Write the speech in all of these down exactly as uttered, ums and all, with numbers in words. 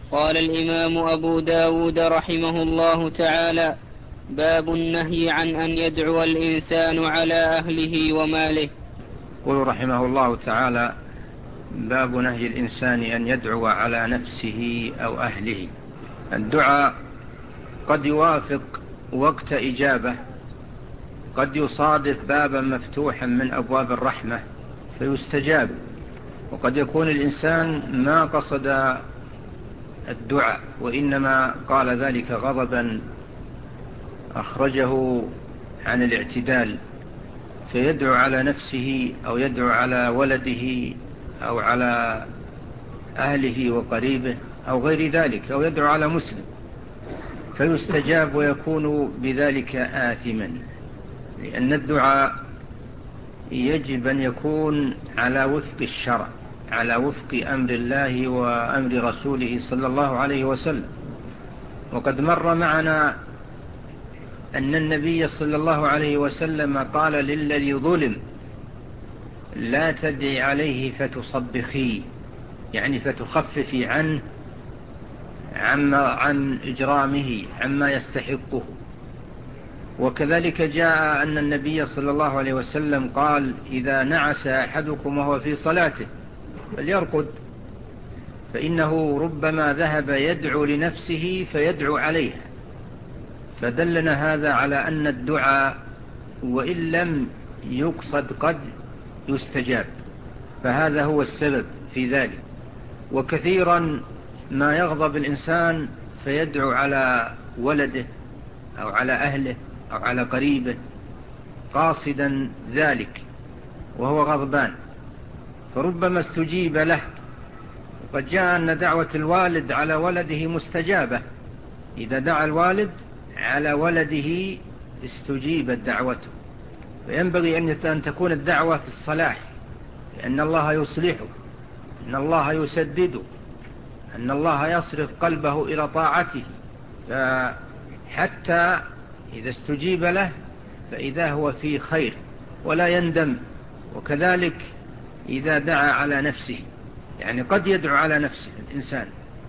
قال الإمام أبو داود رحمه الله تعالى: باب النهي عن أن يدعو الإنسان على أهله وماله. قل رحمه الله تعالى: باب نهي الإنسان أن يدعو على نفسه أو أهله. الدعاء قد يوافق وقت إجابة، قد يصادف بابا مفتوحا من أبواب الرحمة فيستجاب، وقد يكون الإنسان ما قصد الدعاء وإنما قال ذلك غضبا أخرجه عن الاعتدال، فيدعو على نفسه أو يدعو على ولده أو على أهله وقريبه أو غير ذلك، أو يدعو على مسلم فيستجاب ويكون بذلك آثما، لأن الدعاء يجب أن يكون على وفق الشرع، على وفق أمر الله وأمر رسوله صلى الله عليه وسلم. وقد مر معنا أن النبي صلى الله عليه وسلم قال للذي ظلم: لا تدعي عليه فتصبخي، يعني فتخففي عنه عما عن إجرامه عما يستحقه. وكذلك جاء أن النبي صلى الله عليه وسلم قال: إذا نعس أحدكم وهو في صلاته فليرقد، فإنه ربما ذهب يدعو لنفسه فيدعو عليها. فدلنا هذا على أن الدعاء وإن لم يقصد قد يستجاب، فهذا هو السبب في ذلك. وكثيرا ما يغضب الإنسان فيدعو على ولده أو على أهله أو على قريبه قاصدا ذلك وهو غضبان، فربما استجيب له. وقد جاء أن دعوة الوالد على ولده مستجابة، إذا دعا الوالد على ولده استجيبت دعوته. فينبغي أن تكون الدعوة في الصلاح، لأن الله يصلحه، أن الله يسدده، أن الله يصرف قلبه إلى طاعته، فحتى إذا استجيب له فإذا هو في خير ولا يندم. وكذلك إذا دعا على نفسه، يعني قد يدعو على نفسه الإنسان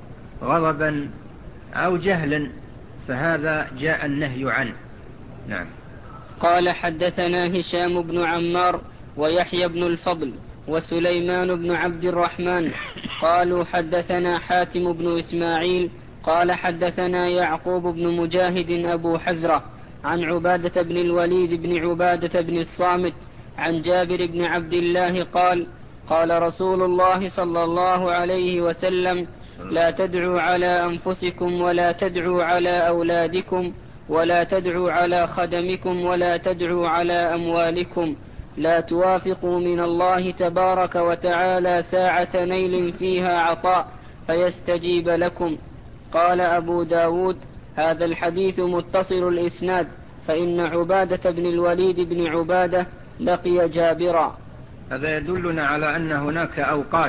غضبا أو جهلا، فهذا جاء النهي عنه. نعم. قال: حدثنا هشام بن عمار ويحيى بن الفضل وسليمان بن عبد الرحمن قالوا حدثنا حاتم بن إسماعيل قال حدثنا يعقوب بن مجاهد أبو حزرة عن عبادة بن الوليد بن عبادة بن الصامت عن جابر بن عبد الله قال: قال رسول الله صلى الله عليه وسلم: لا تدعوا على أنفسكم ولا تدعوا على أولادكم ولا تدعوا على خدمكم ولا تدعوا على أموالكم، لا توافقوا من الله تبارك وتعالى ساعة نيل فيها عطاء فيستجيب لكم. قال أبو داود: هذا الحديث متصل الإسناد، فإن عبادة بن الوليد بن عبادة لقي جابرا. هذا يدلنا على أن هناك أوقات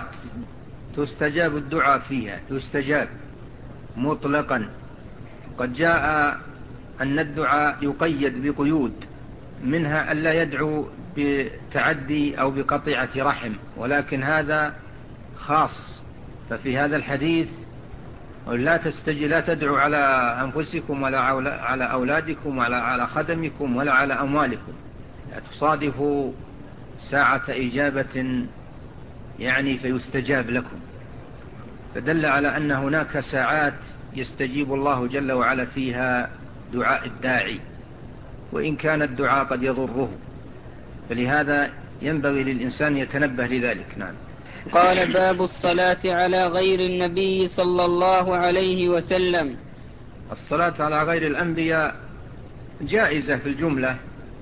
تستجاب الدعاء فيها، تستجاب مطلقا. قد جاء أن الدعاء يقيد بقيود، منها أن لا يدعو بتعدي أو بقطيعة رحم، ولكن هذا خاص. ففي هذا الحديث: لا تستجي لا تدعوا على أنفسكم ولا على أولادكم ولا على خدمكم ولا على أموالكم، لا تصادفوا ساعة إجابة يعني فيستجاب لكم. فدل على أن هناك ساعات يستجيب الله جل وعلا فيها دعاء الداعي، وإن كان الدعاء قد يضره، فلهذا ينبغي للإنسان يتنبه لذلك. نعم. قال: باب الصلاة على غير النبي صلى الله عليه وسلم. الصلاة على غير الأنبياء جائزة في الجملة،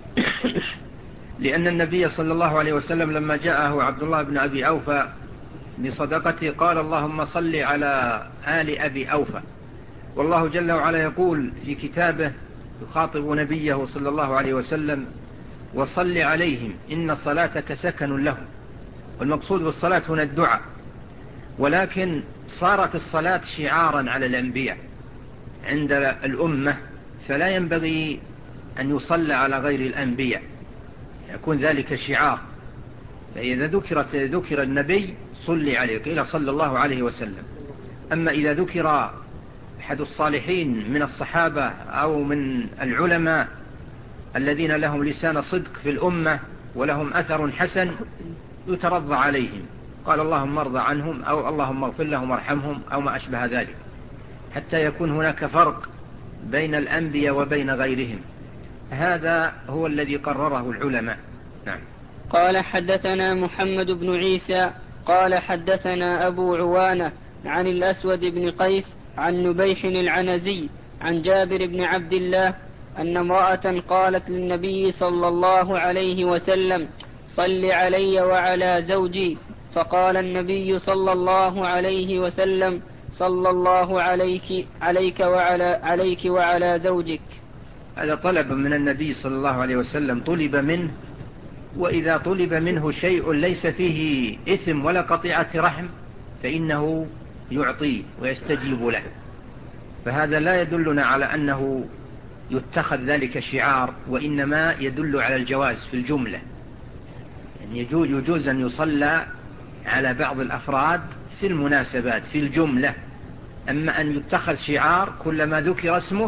لأن النبي صلى الله عليه وسلم لما جاءه عبد الله بن أبي أوفى بصدقته قال: اللهم صل على آل أبي أوفى. والله جل وعلا يقول في كتابه يخاطب نبيه صلى الله عليه وسلم: وصل عليهم إن صلاتك سكن لهم. والمقصود بالصلاة هنا الدعاء، ولكن صارت الصلاة شعارا على الأنبياء عند الأمة، فلا ينبغي أن يصلى على غير الأنبياء، يكون ذلك شعار. فإذا ذكرت ذكر النبي صلي عليه، قيل صلى الله عليه وسلم. أما إذا ذكر أحد الصالحين من الصحابة أو من العلماء الذين لهم لسان صدق في الأمة ولهم أثر حسن يترضى عليهم، قال اللهم ارضى عنهم أو اللهم اغفر لهم وارحمهم أو ما أشبه ذلك، حتى يكون هناك فرق بين الأنبياء وبين غيرهم. هذا هو الذي قرره العلماء. نعم. قال حدثنا محمد بن عيسى قال حدثنا أبو عوانة عن الأسود بن قيس عن نبيح العنزي عن جابر بن عبد الله أن امرأة قالت للنبي صلى الله عليه وسلم صل علي وعلى زوجي، فقال النبي صلى الله عليه وسلم صلى الله عليك, عليك, وعلى, عليك وعلى زوجك. هذا طلب من النبي صلى الله عليه وسلم، طلب منه، وإذا طلب منه شيء ليس فيه إثم ولا قطيعة رحم فإنه يعطيه ويستجيب له، فهذا لا يدلنا على أنه يتخذ ذلك شعار، وإنما يدل على الجواز في الجملة، يعني يجوز, يجوز أن يصلى على بعض الأفراد في المناسبات في الجملة. أما أن يتخذ شعار كلما ذكر اسمه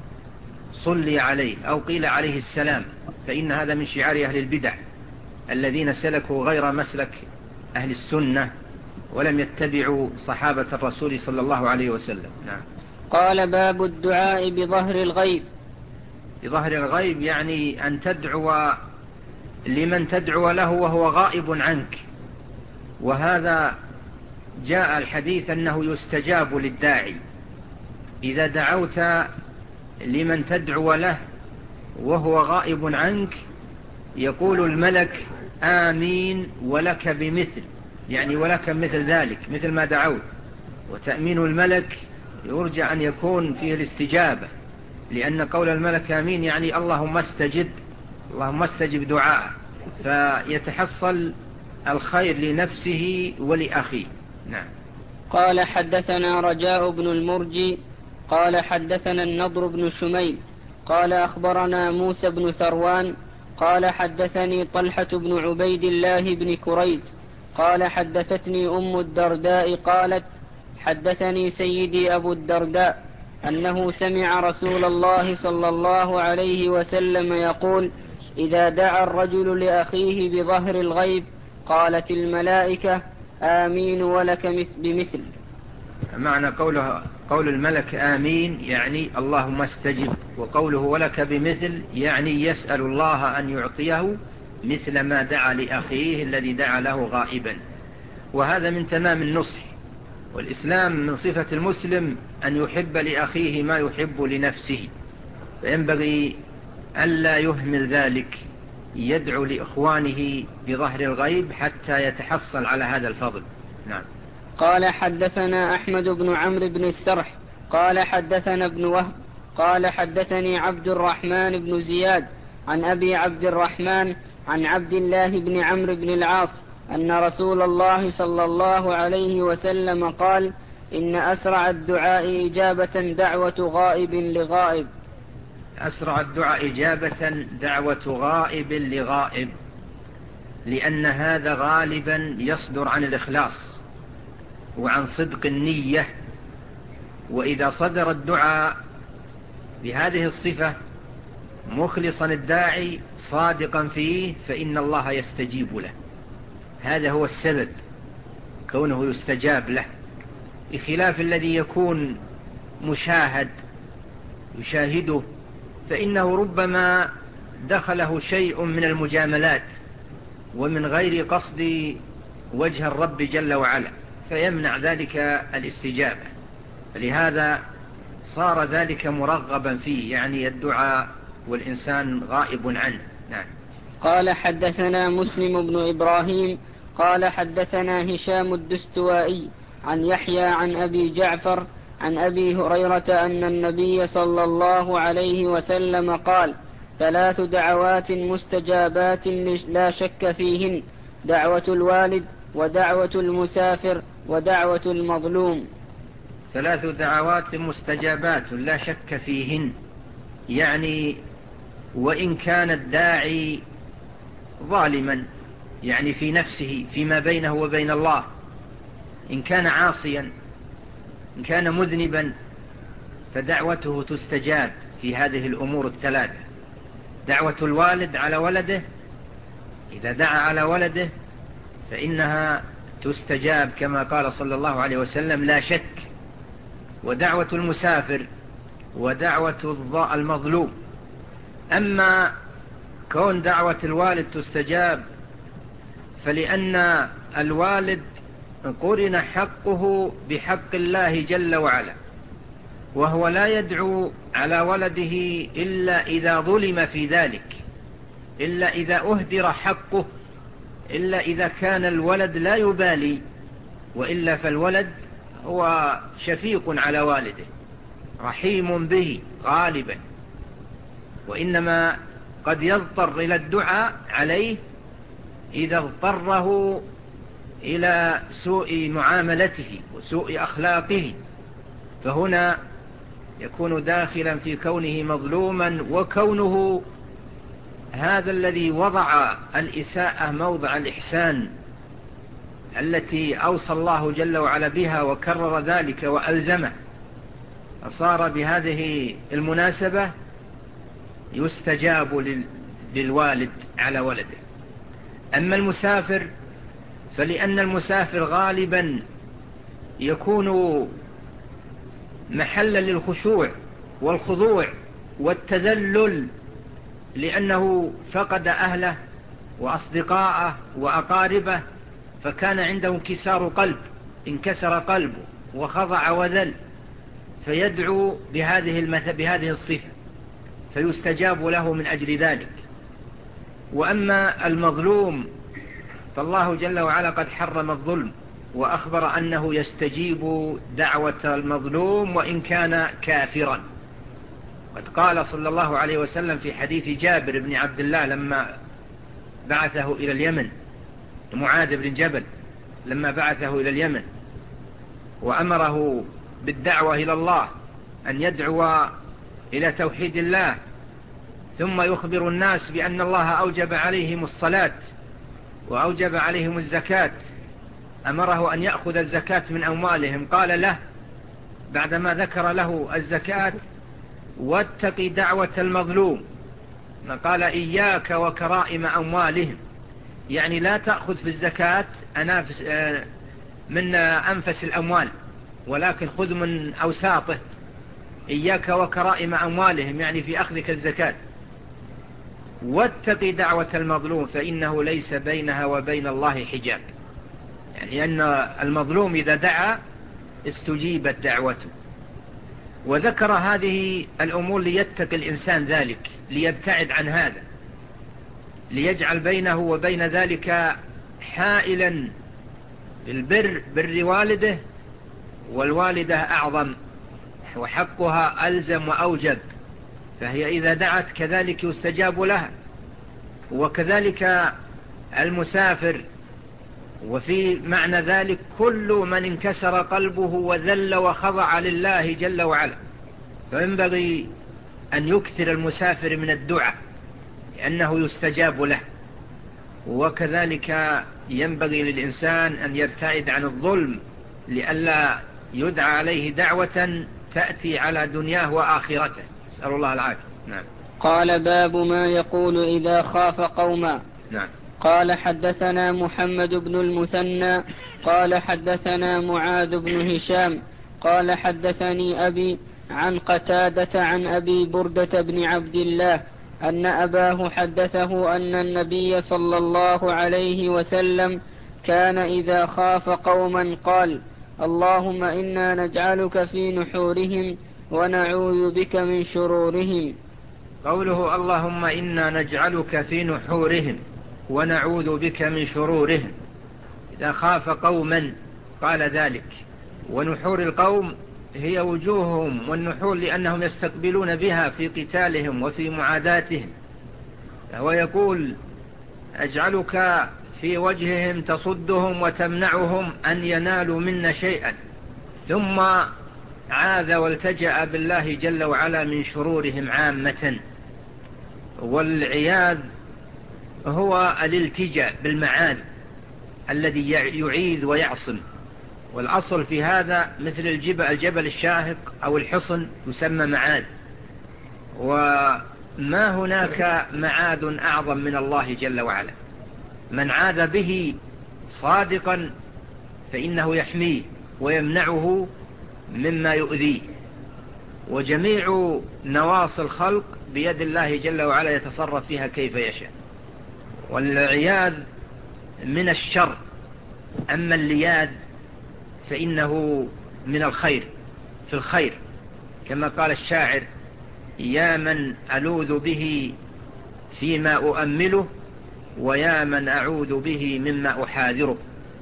صلي عليه أو قيل عليه السلام، فإن هذا من شعار أهل البدع الذين سلكوا غير مسلك أهل السنة ولم يتبعوا صحابة الرسول صلى الله عليه وسلم. نعم. قال باب الدعاء بظهر الغيب. بظهر الغيب يعني أن تدعو لمن تدعو له وهو غائب عنك، وهذا جاء الحديث أنه يستجاب للداعي. إذا دعوت لمن تدعو له وهو غائب عنك يقول الملك آمين ولك بمثل، يعني ولك مثل ذلك مثل ما دعوت، وتأمين الملك يرجى أن يكون فيه الاستجابة، لأن قول الملك آمين يعني اللهم استجب، اللهم استجب دعاء، فيتحصل الخير لنفسه ولأخيه. نعم. قال حدثنا رجاء بن المرجي قال حدثنا النضر بن شميل قال أخبرنا موسى بن ثروان قال حدثني طلحة بن عبيد الله بن كريز قال حدثتني أم الدرداء قالت حدثني سيدي أبو الدرداء أنه سمع رسول الله صلى الله عليه وسلم يقول إذا دعا الرجل لأخيه بظهر الغيب قالت الملائكة آمين ولك بمثل. معنى قوله قول الملك آمين يعني اللهم استجب، وقوله ولك بمثل يعني يسأل الله أن يعطيه مثل ما دعا لأخيه الذي دعا له غائبا، وهذا من تمام النصح. والإسلام من صفة المسلم أن يحب لأخيه ما يحب لنفسه، فينبغي ألا يهمل ذلك، يدعو لإخوانه بظهر الغيب حتى يتحصل على هذا الفضل. نعم. قال حدثنا أحمد بن عمرو بن السرح قال حدثنا ابن وهب قال حدثني عبد الرحمن بن زياد عن أبي عبد الرحمن عن عبد الله بن عمرو بن العاص أن رسول الله صلى الله عليه وسلم قال إن أسرع الدعاء إجابة دعوة غائب لغائب. أسرع الدعاء إجابة دعوة غائب لغائب، لأن هذا غالبا يصدر عن الإخلاص وعن صدق النية، وإذا صدر الدعاء بهذه الصفة مخلصا الداعي صادقا فيه فإن الله يستجيب له. هذا هو السبب كونه يستجاب له، بخلاف الذي يكون مشاهد يشاهده فإنه ربما دخله شيء من المجاملات ومن غير قصد وجه الرب جل وعلا، فيمنع ذلك الاستجابة، فلهذا صار ذلك مرغبا فيه، يعني الدعاء والإنسان غائب عنه. نعم. قال حدثنا مسلم بن إبراهيم قال حدثنا هشام الدستوائي عن يحيى عن أبي جعفر عن أبي هريرة أن النبي صلى الله عليه وسلم قال ثلاث دعوات مستجابات لا شك فيهن: دعوة الوالد ودعوة المسافر ودعوة المظلوم. ثلاث دعوات مستجابات لا شك فيهن، يعني وإن كان الداعي ظالما، يعني في نفسه فيما بينه وبين الله، إن كان عاصيا إن كان مذنبا فدعوته تستجاب في هذه الأمور الثلاثة: دعوة الوالد على ولده، إذا دعا على ولده فإنها تستجاب كما قال صلى الله عليه وسلم لا شك، ودعوة المسافر، ودعوة المظلوم. أما كون دعوة الوالد تستجاب فلأن الوالد قرن حقه بحق الله جل وعلا، وهو لا يدعو على ولده إلا إذا ظلم في ذلك، إلا إذا أهدر حقه، إلا إذا كان الولد لا يبالي، وإلا فالولد هو شفيق على والده رحيم به غالبا، وإنما قد يضطر إلى الدعاء عليه إذا اضطره إلى سوء معاملته وسوء أخلاقه، فهنا يكون داخلا في كونه مظلوما، وكونه هذا الذي وضع الإساءة موضع الإحسان التي أوصى الله جل وعلا بها وكرر ذلك وألزمه، فصار بهذه المناسبة يستجاب للوالد على ولده. أما المسافر فلأن المسافر غالبا يكون محلا للخشوع والخضوع والتذلل، لأنه فقد أهله وأصدقاءه وأقاربه، فكان عنده انكسار قلب، انكسر قلبه وخضع وذل، فيدعو بهذه المثل بهذه الصفة فيستجاب له من أجل ذلك. وأما المظلوم فالله جل وعلا قد حرم الظلم، وأخبر أنه يستجيب دعوة المظلوم وإن كان كافرا. قد قال صلى الله عليه وسلم في حديث جابر بن عبد الله لما بعثه إلى اليمن، معاذ بن جبل لما بعثه إلى اليمن وأمره بالدعوة إلى الله، أن يدعو إلى توحيد الله، ثم يخبر الناس بأن الله أوجب عليهم الصلاة وأوجب عليهم الزكاة، أمره أن يأخذ الزكاة من أموالهم. قال له بعدما ذكر له الزكاة: واتق دعوة المظلوم. قال: إياك وكرائم أموالهم، يعني لا تأخذ في الزكاة أنافس من أنفس الأموال، ولكن خذ من أوساطه. إياك وكرائم أموالهم يعني في أخذك الزكاة. واتق دعوة المظلوم فإنه ليس بينها وبين الله حجاب، يعني أن المظلوم إذا دعا استجيبت دعوته. وذكر هذه الأمور ليتقي الإنسان ذلك، ليبتعد عن هذا، ليجعل بينه وبين ذلك حائلا بالبر، بر والده، والوالدة أعظم وحقها ألزم وأوجب، فهي إذا دعت كذلك يستجاب لها. وكذلك المسافر، وفي معنى ذلك كل من انكسر قلبه وذل وخضع لله جل وعلا، فينبغي أن يكثر المسافر من الدعاء لأنه يستجاب له. وكذلك ينبغي للإنسان أن يبتعد عن الظلم لئلا يدعى عليه دعوة تأتي على دنياه وآخرته، نسأل الله العافية. نعم. قال: باب ما يقول إذا خاف قوما. نعم. قال: حدثنا محمد بن المثنى قال حدثنا معاذ بن هشام قال حدثني أبي عن قتادة عن أبي بردة بن عبد الله أن أباه حدثه أن النبي صلى الله عليه وسلم كان إذا خاف قوما قال: اللهم إنا نجعلك في نحورهم ونعوذ بك من شرورهم. قوله اللهم إنا نجعلك في نحورهم ونعوذ بك من شرورهم، إذا خاف قوما قال ذلك. ونحور القوم هي وجوههم، والنحور لأنهم يستقبلون بها في قتالهم وفي معاداتهم، ويقول أجعلك في وجههم تصدهم وتمنعهم أن ينالوا منا شيئا، ثم عاذ والتجأ بالله جل وعلا من شرورهم عامة. والعياذ هو الالتجاء بالمعاذ الذي يعيذ ويعصم، والأصل في هذا مثل الجبل, الجبل الشاهق أو الحصن يسمى معاد، وما هناك معاد أعظم من الله جل وعلا. من عاد به صادقا فإنه يحميه ويمنعه مما يؤذيه، وجميع نواصي الخلق بيد الله جل وعلا يتصرف فيها كيف يشاء. والعياذ من الشر، أما اللياذ فإنه من الخير، في الخير، كما قال الشاعر: يا من ألوذ به فيما أؤمله، ويا من أعوذ به مما أحاذره.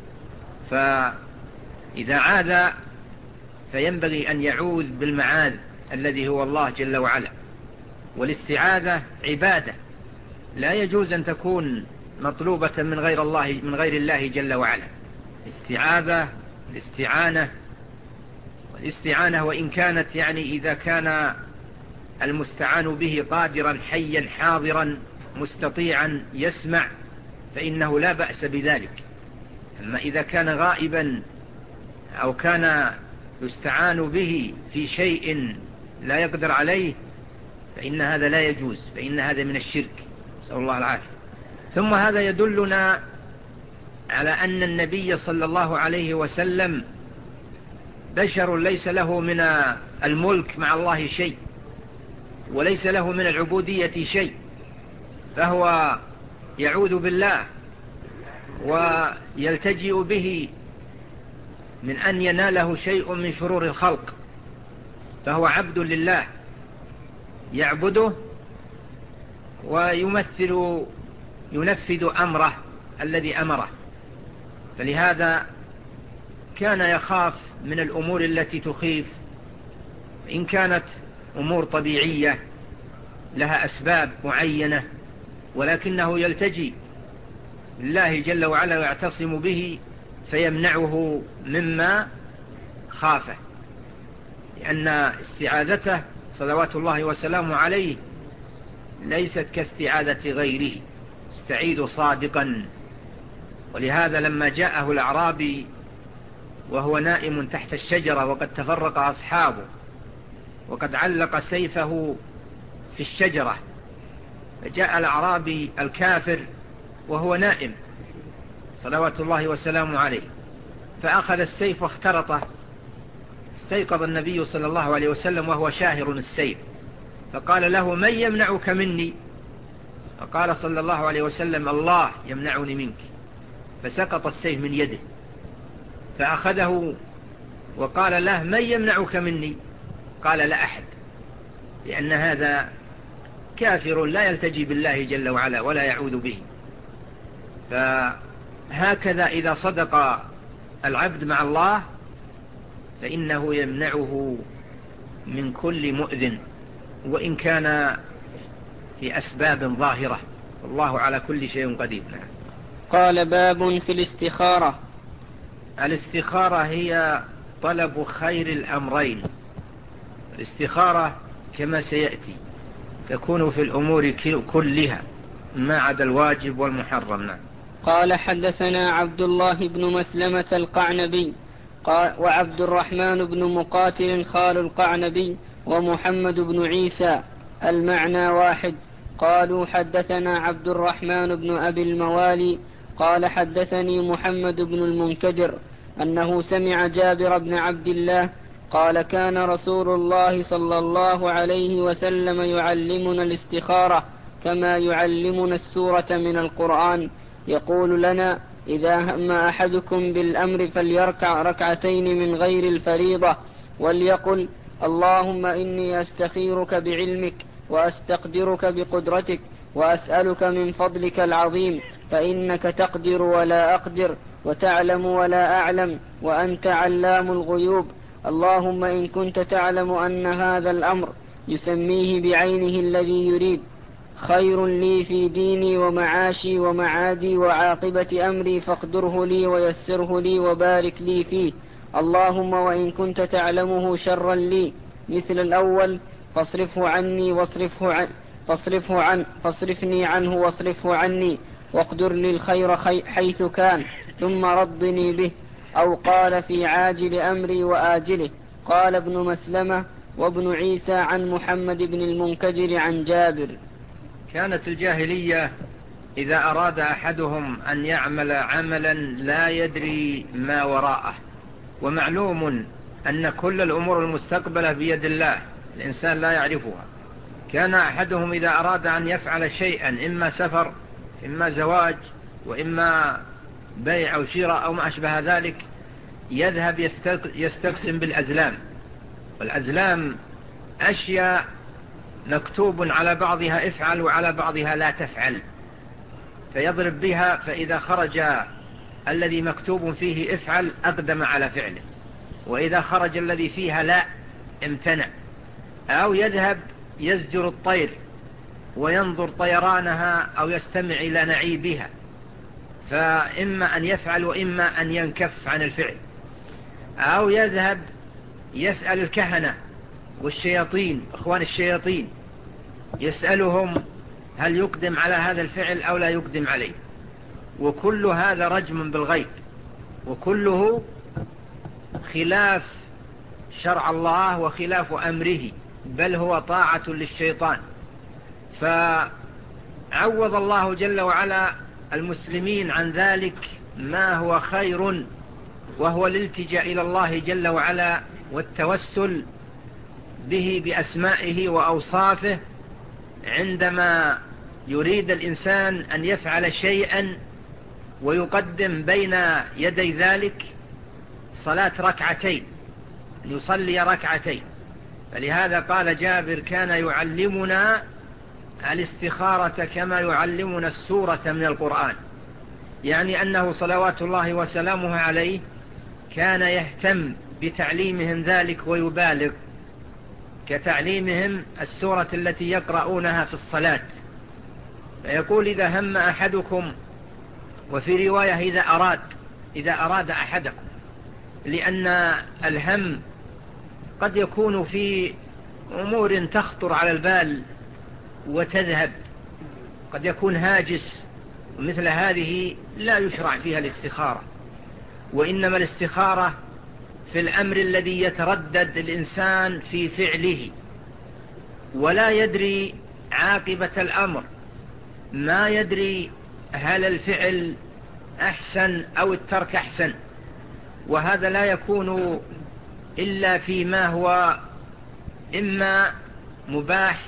فإذا عاد فينبغي أن يعوذ بالمعاذ الذي هو الله جل وعلا. والاستعاذة عبادة لا يجوز أن تكون مطلوبة من غير الله من غير الله جل وعلا. استعاذة الاستعانة والاستعانة وإن كانت يعني إذا كان المستعان به قادرا حيا حاضرا مستطيعا يسمع فإنه لا بأس بذلك. أما إذا كان غائبا أو كان يستعان به في شيء لا يقدر عليه فإن هذا لا يجوز، فإن هذا من الشرك، نسأل الله العافية. ثم هذا يدلنا على أن النبي صلى الله عليه وسلم بشر ليس له من الملك مع الله شيء، وليس له من العبودية شيء، فهو يعوذ بالله ويلتجئ به من أن يناله شيء من شرور الخلق، فهو عبد لله يعبده ويمثل ينفذ أمره الذي أمره. فلهذا كان يخاف من الأمور التي تخيف، إن كانت أمور طبيعية لها أسباب معينة، ولكنه يلتجي لله جل وعلا ويعتصم به فيمنعه مما خافه، لأن استعاذته صلوات الله وسلامه عليه ليست كاستعاذة غيره، استعيذ صادقا. ولهذا لما جاءه الأعرابي وهو نائم تحت الشجرة وقد تفرق أصحابه وقد علق سيفه في الشجرة، فجاء الأعرابي الكافر وهو نائم صلوات الله وسلامه عليه فأخذ السيف واخترطه، استيقظ النبي صلى الله عليه وسلم وهو شاهر السيف، فقال له: من يمنعك مني؟ فقال صلى الله عليه وسلم: الله يمنعني منك. فسقط السيف من يده، فأخذه وقال له: من يمنعك مني؟ قال: لا أحد، لأن هذا كافر لا يلتجي بالله جل وعلا ولا يعوذ به. فهكذا إذا صدق العبد مع الله فإنه يمنعه من كل مؤذن، وإن كان في أسباب ظاهرة، والله على كل شيء قدير. قال: باب في الاستخارة. الاستخارة هي طلب خير الأمرين. الاستخارة كما سيأتي تكون في الأمور كلها ما عدا الواجب والمحرم. نعم. قال: حدثنا عبد الله بن مسلمة القعنبي قال وعبد الرحمن بن مقاتل خال القعنبي ومحمد بن عيسى المعنى واحد. قالوا: حدثنا عبد الرحمن بن أبي الموالي قال: حدثني محمد بن المنكدر أنه سمع جابر بن عبد الله قال: كان رسول الله صلى الله عليه وسلم يعلمنا الاستخارة كما يعلمنا السورة من القرآن، يقول لنا: إذا هم أحدكم بالأمر فليركع ركعتين من غير الفريضة، وليقل: اللهم إني أستخيرك بعلمك وأستقدرك بقدرتك وأسألك من فضلك العظيم، فإنك تقدر ولا أقدر وتعلم ولا أعلم وأنت علام الغيوب. اللهم إن كنت تعلم أن هذا الأمر يسميه بعينه الذي يريد خير لي في ديني ومعاشي ومعادي وعاقبة أمري فاقدره لي ويسره لي وبارك لي فيه. اللهم وإن كنت تعلمه شرا لي مثل الأول فاصرفه عني واصرفه عن فاصرفه عن فاصرفني عنه واصرفه عني، واقدر لي الخير حيث كان ثم ردني به. أو قال في عاجل أمري وآجله. قال ابن مسلمة وابن عيسى عن محمد بن المنكدر عن جابر. كانت الجاهلية إذا أراد أحدهم أن يعمل عملا لا يدري ما وراءه، ومعلوم أن كل الأمور المستقبلة بيد الله، الإنسان لا يعرفها. كان أحدهم إذا أراد أن يفعل شيئا، إما سفر إما زواج وإما بيع أو شراء أو ما أشبه ذلك، يذهب يستقسم بالأزلام. والأزلام أشياء مكتوب على بعضها افعل وعلى بعضها لا تفعل، فيضرب بها، فإذا خرج الذي مكتوب فيه افعل أقدم على فعله، وإذا خرج الذي فيها لا امتنع. أو يذهب يزجر الطير وينظر طيرانها أو يستمع إلى نعيبها، فإما أن يفعل وإما أن ينكف عن الفعل. أو يذهب يسأل الكهنة والشياطين، إخوان الشياطين، يسألهم هل يقدم على هذا الفعل أو لا يقدم عليه. وكل هذا رجم بالغيب، وكله خلاف شرع الله وخلاف أمره، بل هو طاعة للشيطان. فعوض الله جل وعلا المسلمين عن ذلك ما هو خير، وهو الالتجاء إلى الله جل وعلا والتوسل به بأسمائه وأوصافه عندما يريد الإنسان أن يفعل شيئا، ويقدم بين يدي ذلك صلاة ركعتين، يصلي ركعتين. فلهذا قال جابر كان يعلمنا الاستخارة كما يعلمنا السورة من القرآن، يعني أنه صلوات الله وسلامه عليه كان يهتم بتعليمهم ذلك ويبالغ، كتعليمهم السورة التي يقرؤونها في الصلاة. فيقول إذا هم أحدكم، وفي رواية إذا أراد إذا أراد أحدكم، لأن الهم قد يكون في أمور تخطر على البال وتذهب، قد يكون هاجس، ومثل هذه لا يشرع فيها الاستخارة، وإنما الاستخارة في الأمر الذي يتردد الإنسان في فعله ولا يدري عاقبة الأمر، ما يدري هل الفعل أحسن أو الترك أحسن. وهذا لا يكون إلا فيما هو إما مباح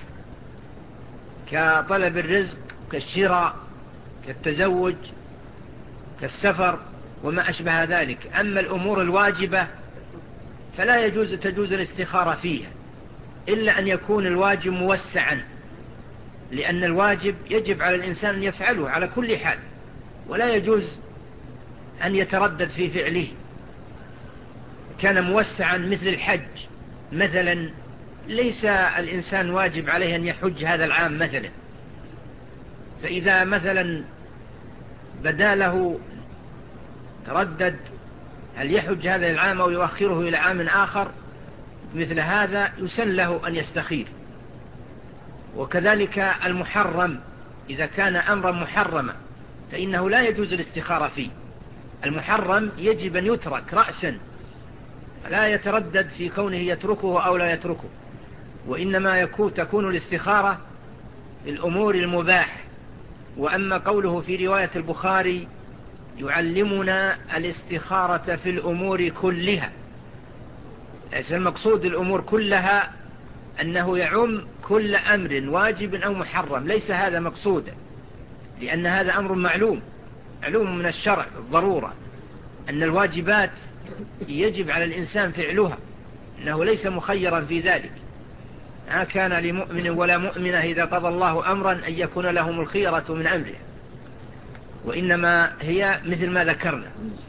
كطلب الرزق، كالشراء، كالتزوج، كالسفر وما أشبه ذلك. أما الأمور الواجبة فلا يجوز تجوز الاستخارة فيها، إلا أن يكون الواجب موسعا، لأن الواجب يجب على الإنسان أن يفعله على كل حال، ولا يجوز أن يتردد في فعله. كان موسعا مثل الحج مثلا، ليس الإنسان واجب عليه أن يحج هذا العام مثلا، فإذا مثلا بدا له تردد هل يحج هذا العام أو يؤخره إلى عام آخر، مثل هذا يسن له أن يستخير. وكذلك المحرم إذا كان أمرا محرما فإنه لا يجوز الاستخارة فيه. المحرم يجب أن يترك رأسا، لا يتردد في كونه يتركه أو لا يتركه، وإنما يكون تكون الاستخارة في الأمور المباح. وأما قوله في رواية البخاري يعلمنا الاستخارة في الأمور كلها، ليس المقصود الأمور كلها أنه يعم كل أمر واجب أو محرم، ليس هذا مقصودا، لأن هذا أمر معلوم معلوم من الشرع الضرورة، أن الواجبات يجب على الإنسان فعلها، أنه ليس مخيرا في ذلك. ما كان لمؤمن ولا مؤمنة إذا قضى الله أمرا أن يكون لهم الخيرة من أمره، وإنما هي مثل ما ذكرنا.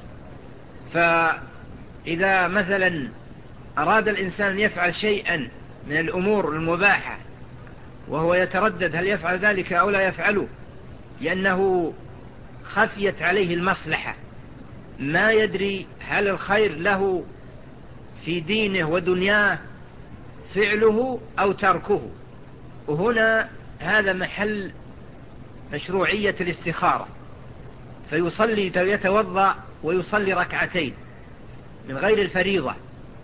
فإذا مثلا أراد الإنسان يفعل شيئا من الأمور المباحة وهو يتردد هل يفعل ذلك أو لا يفعله، لأنه خفيت عليه المصلحة، ما يدري هل الخير له في دينه ودنياه فعله أو تركه، وهنا هذا محل مشروعية الاستخارة. فيصلي يتوضأ ويصلي ركعتين، من غير الفريضة،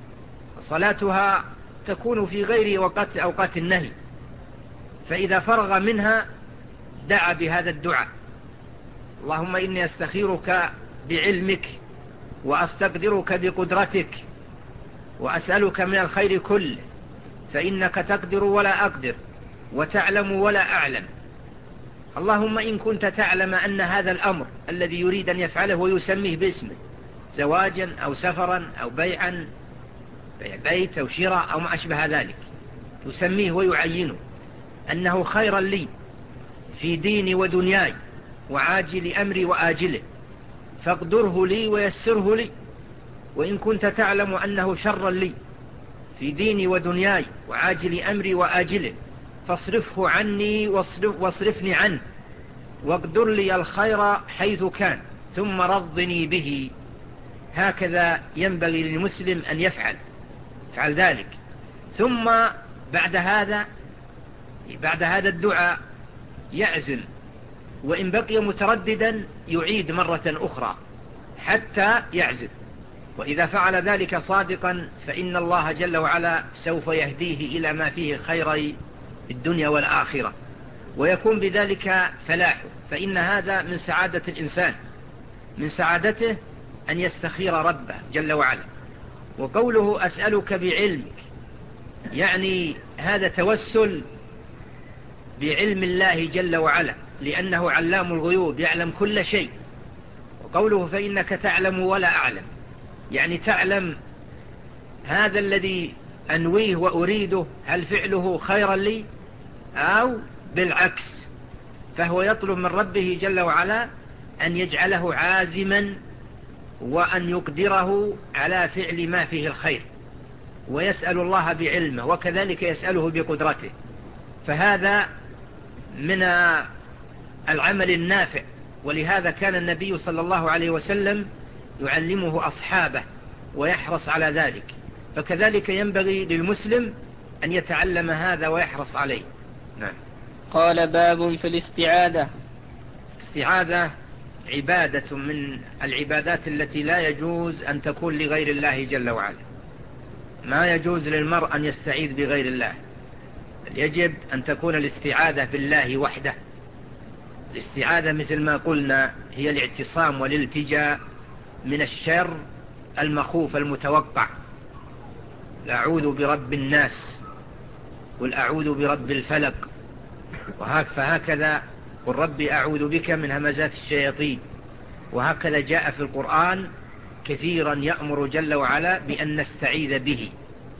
صلاتها تكون في غير وقت أوقات النهي، فإذا فرغ منها دعا بهذا الدعاء: اللهم إني أستخيرك بعلمك وأستقدرك بقدرتك وأسألك من الخير كله، فإنك تقدر ولا أقدر وتعلم ولا أعلم. اللهم إن كنت تعلم أن هذا الأمر الذي يريد أن يفعله ويسميه باسمه، زواجا أو سفرا أو بيعا، بيع بيت أو شراء أو ما أشبه ذلك، يسميه ويعينه أنه خيرا لي في ديني ودنياي وعاجل أمري وآجله، فاقدره لي ويسره لي. وإن كنت تعلم أنه شرا لي في ديني ودنياي وعاجل أمري وآجله، فاصرفه عني واصرف واصرفني عنه، واقدر لي الخير حيث كان، ثم رضني به. هكذا ينبغي للمسلم أن يفعل فعل ذلك. ثم بعد هذا بعد هذا الدعاء يعزم، وإن بقي مترددا يعيد مرة أخرى حتى يعزم، وإذا فعل ذلك صادقا فإن الله جل وعلا سوف يهديه إلى ما فيه خير الدنيا والآخرة، ويكون بذلك فلاحه. فإن هذا من سعادة الإنسان، من سعادته أن يستخير ربه جل وعلا. وقوله أسألك بعلمك، يعني هذا توسل بعلم الله جل وعلا، لأنه علام الغيوب يعلم كل شيء. وقوله فإنك تعلم ولا أعلم، يعني تعلم هذا الذي أنويه وأريده هل فعله خيرا لي أو بالعكس، فهو يطلب من ربه جل وعلا أن يجعله عازما وأن يقدره على فعل ما فيه الخير، ويسأل الله بعلمه وكذلك يسأله بقدرته. فهذا من العمل النافع، ولهذا كان النبي صلى الله عليه وسلم يعلمه أصحابه ويحرص على ذلك. فكذلك ينبغي للمسلم أن يتعلم هذا ويحرص عليه. نعم. قال باب في الاستعاذة. استعاذة عبادة من العبادات التي لا يجوز أن تكون لغير الله جل وعلا. ما يجوز للمرء أن يستعيذ بغير الله، يجب أن تكون الاستعاذة بالله وحده. الاستعاذة مثل ما قلنا هي الاعتصام والالتجاء من الشر المخوف المتوقع. أعوذ برب الناس، قل أعوذ برب الفلق، فهكذا قل ربي أعوذ بك من همزات الشياطين. وهكذا جاء في القرآن كثيرا يأمر جل وعلا بأن نستعيذ به،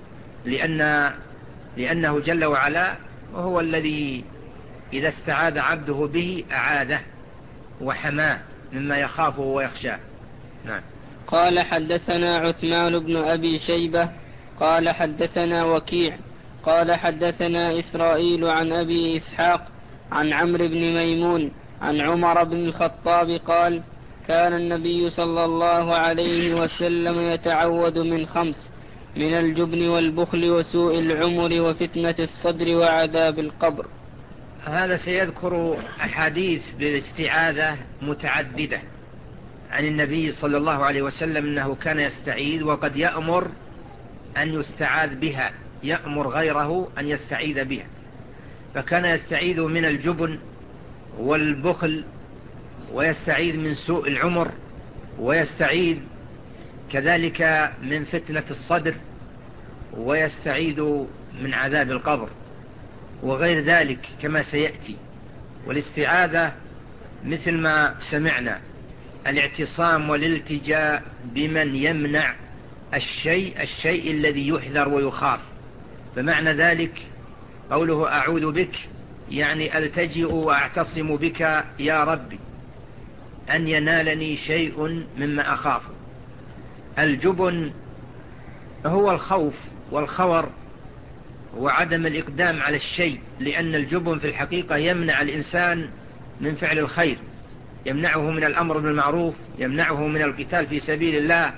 لأن لأنه جل وعلا هو الذي إذا استعاذ عبده به أعاذه وحماه مما يخافه ويخشاه. نعم. قال حدثنا عثمان بن أبي شيبة قال حدثنا وكيع قال حدثنا إسرائيل عن أبي إسحاق عن عمرو بن ميمون عن عمر بن الخطاب قال كان النبي صلى الله عليه وسلم يتعوذ من خمس: من الجبن والبخل وسوء العمر وفتنة الصدر وعذاب القبر. هذا سيذكر أحاديث بالاستعاذة متعددة عن النبي صلى الله عليه وسلم أنه كان يستعيذ، وقد يأمر أن يستعاذ بها، يأمر غيره أن يستعيذ بها. فكان يستعيذ من الجبن والبخل، ويستعيذ من سوء العمر، ويستعيذ كذلك من فتنة الصدر، ويستعيذ من عذاب القبر وغير ذلك كما سيأتي. والاستعاذة مثل ما سمعنا الاعتصام والالتجاء بمن يمنع الشيء الشيء الذي يحذر ويخاف. فمعنى ذلك قوله أعوذ بك يعني ألتجئ وأعتصم بك يا ربي أن ينالني شيء مما أخاف. الجبن هو الخوف والخور وعدم الإقدام على الشيء، لأن الجبن في الحقيقة يمنع الإنسان من فعل الخير، يمنعه من الأمر بالمعروف، يمنعه من القتال في سبيل الله،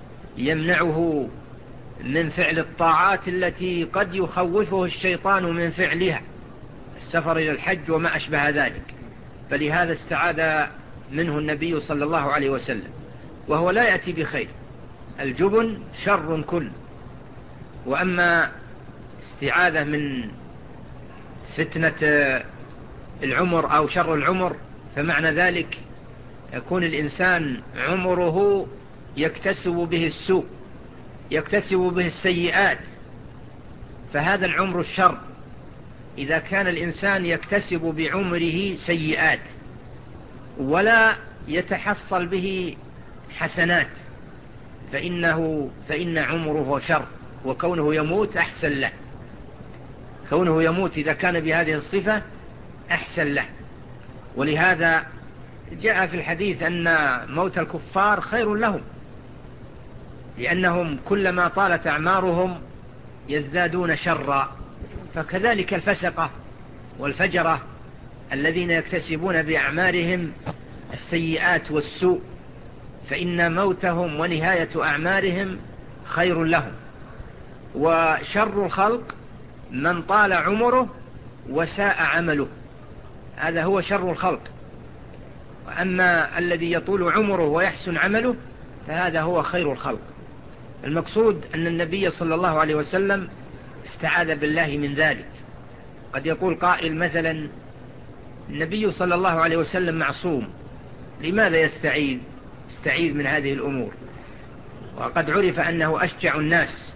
يمنعه من فعل الطاعات التي قد يخوفه الشيطان من فعلها، السفر إلى الحج وما أشبه ذلك. فلهذا استعاذ منه النبي صلى الله عليه وسلم، وهو لا يأتي بخير، الجبن شر كل. وأما استعاذة من فتنة العمر أو شر العمر فمعنى ذلك يكون الإنسان عمره يكتسب به السوء، يكتسب به السيئات، فهذا العمر الشر. إذا كان الإنسان يكتسب بعمره سيئات ولا يتحصل به حسنات فإنه فإن عمره شر، وكونه يموت أحسن له. كونه يموت إذا كان بهذه الصفة أحسن له. ولهذا جاء في الحديث أن موت الكفار خير لهم، لأنهم كلما طالت أعمارهم يزدادون شرا. فكذلك الفسقة والفجرة الذين يكتسبون بأعمارهم السيئات والسوء فإن موتهم ونهاية أعمارهم خير لهم. وشر الخلق من طال عمره وساء عمله، هذا هو شر الخلق. وأما الذي يطول عمره ويحسن عمله فهذا هو خير الخلق. المقصود أن النبي صلى الله عليه وسلم استعاذ بالله من ذلك. قد يقول قائل مثلا النبي صلى الله عليه وسلم معصوم، لماذا يستعيذ استعيذ من هذه الأمور؟ وقد عرف أنه أشجع الناس،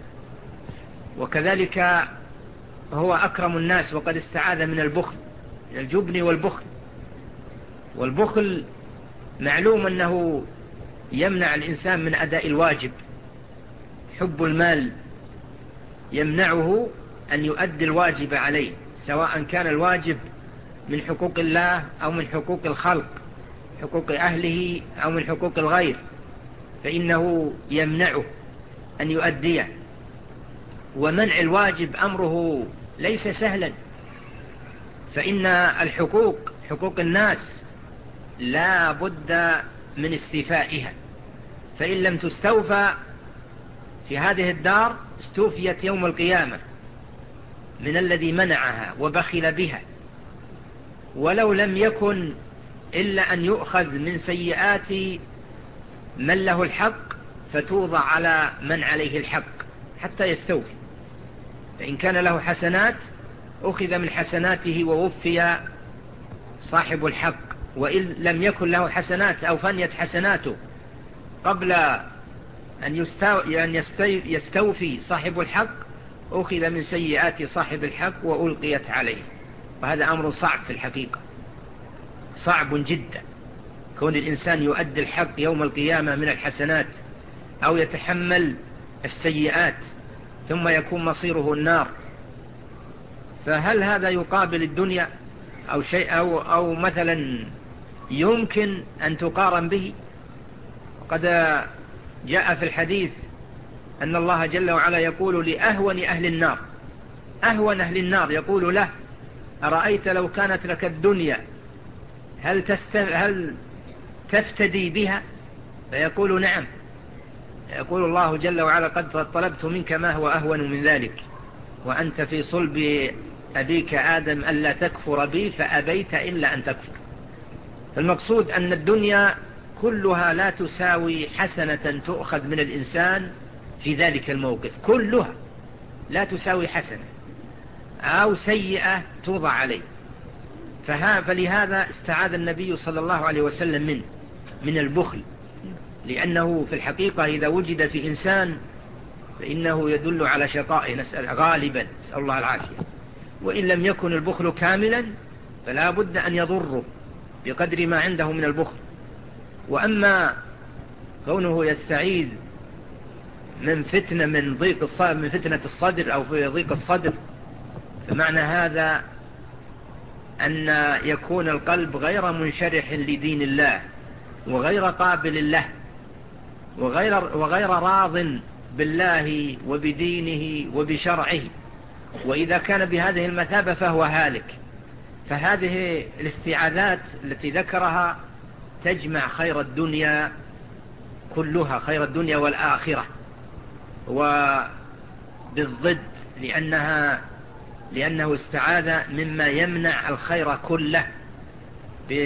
وكذلك هو أكرم الناس، وقد استعاذ من البخل، من الجبن والبخل. والبخل معلوم أنه يمنع الإنسان من أداء الواجب. حب المال يمنعه أن يؤدي الواجب عليه، سواء كان الواجب من حقوق الله أو من حقوق الخلق، حقوق أهله أو من حقوق الغير، فإنه يمنعه أن يؤديه. ومنع الواجب أمره ليس سهلا، فإن الحقوق حقوق الناس لا بد من استيفائها، فإن لم تستوفى في هذه الدار استوفيت يوم القيامة من الذي منعها وبخل بها. ولو لم يكن إلا أن يؤخذ من سيئات من له الحق فتوضع على من عليه الحق حتى يستوفي. فإن كان له حسنات أخذ من حسناته ووفي صاحب الحق، وإن لم يكن له حسنات أو فنيت حسناته قبل أن يستوفي صاحب الحق أخذ من سيئات صاحب الحق وألقيت عليه. وهذا أمر صعب في الحقيقة، صعب جدا، كون الإنسان يؤدي الحق يوم القيامة من الحسنات أو يتحمل السيئات ثم يكون مصيره النار. فهل هذا يقابل الدنيا أو شيء أو, أو مثلا يمكن أن تقارن به؟ وقد جاء في الحديث أن الله جل وعلا يقول لأهون أهل النار، أهون أهل النار يقول له: أرأيت لو كانت لك الدنيا هل, تست... هل تفتدي بها؟ فيقول: نعم. يقول الله جل وعلا: قد طلبت منك ما هو أهون من ذلك، وأنت في صلب أبيك آدم ألا تكفر بي فأبيت إلا أن تكفر. المقصود أن الدنيا كلها لا تساوي حسنة تؤخذ من الإنسان في ذلك الموقف، كلها لا تساوي حسنة أو سيئة توضع عليه. فلهذا استعاذ النبي صلى الله عليه وسلم منه من البخل، لأنه في الحقيقة إذا وجد في إنسان فإنه يدل على شقائه، نسأل غالبا، نسأل الله العافية. وإن لم يكن البخل كاملا فلا بد أن يضره بقدر ما عنده من البخل. وأما كونه يستعيذ من فتنة من ضيق الصدر من فتنة الصدر أو في ضيق الصدر، فمعنى هذا أن يكون القلب غير منشرح لدين الله وغير قابل له وغير, وغير راض بالله وبدينه وبشرعه، وإذا كان بهذه المثابة فهو هالك. فهذه الاستعاذات التي ذكرها تجمع خير الدنيا كلها، خير الدنيا والآخرة، وبالضد لأنها لأنه استعاذ مما يمنع الخير كله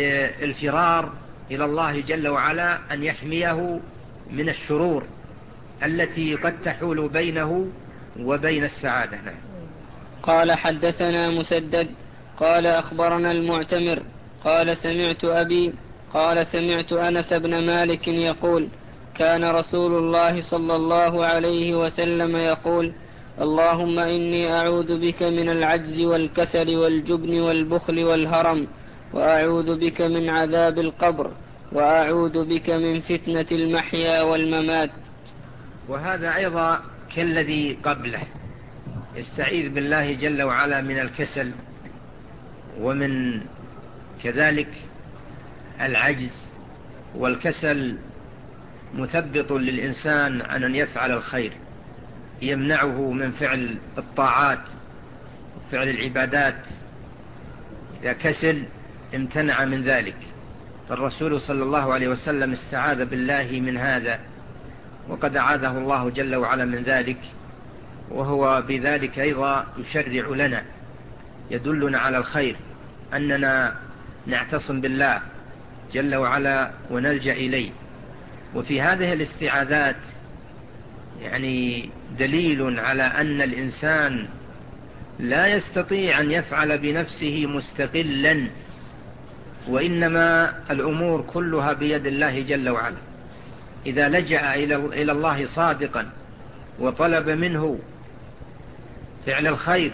بالفرار إلى الله جل وعلا أن يحميه من الشرور التي قد تحول بينه وبين السعادة. نعم. قال حدثنا مسدد قال أخبرنا المعتمر قال سمعت أبي قال سمعت أنس بن مالك يقول كان رسول الله صلى الله عليه وسلم يقول اللهم إني أعوذ بك من العجز والكسل والجبن والبخل والهرم وأعوذ بك من عذاب القبر وأعوذ بك من فتنة المحيا والممات. وهذا أيضا كالذي قبله، يستعيذ بالله جل وعلا من الكسل ومن كذلك العجز. والكسل مثبط للإنسان عن أن يفعل الخير، يمنعه من فعل الطاعات وفعل العبادات. إذا كسل امتنع من ذلك، فالرسول صلى الله عليه وسلم استعاذ بالله من هذا، وقد أعاذه الله جل وعلا من ذلك، وهو بذلك أيضا يشرع لنا، يدلنا على الخير، أننا نعتصم بالله جل وعلا ونلجأ إليه. وفي هذه الاستعاذات يعني دليل على أن الإنسان لا يستطيع أن يفعل بنفسه مستقلا، وإنما الأمور كلها بيد الله جل وعلا. إذا لجأ إلى الله صادقا وطلب منه فعل الخير